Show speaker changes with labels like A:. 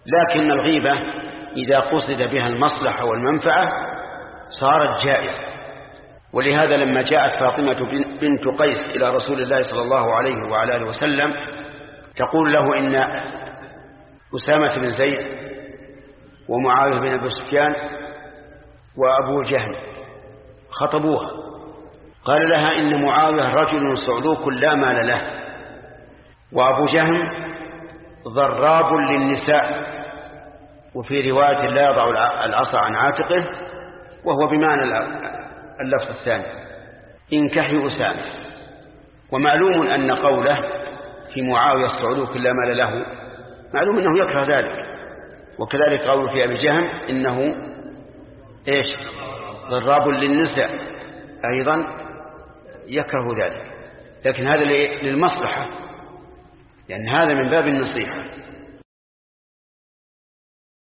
A: لكن الغيبة إذا قصد بها المصلحة والمنفعة صارت جائزة. ولهذا لما جاءت فاطمة بنت قيس إلى رسول الله صلى الله عليه وعلى آله وسلم تقول له إن أسامة بن زيد ومعاوية بن أبي سفيان وأبو جهل خطبوها، قال لها إن معاوية رجل صعلوك لا مال له، وأبو جهل ضراب للنساء، وفي رواية لا يضع العصا عن عاتقه، وهو بمعنى اللفظ الثاني انكحي أسامة. ومعلوم أن قوله في معاوية الصعلوك لا مال له معلوم أنه يكره ذلك، وكذلك قوله في أبي جهم إنه إيش ضراب للنساء أيضا يكره ذلك، لكن هذا للمصلحة، لأن هذا من باب النصيحة.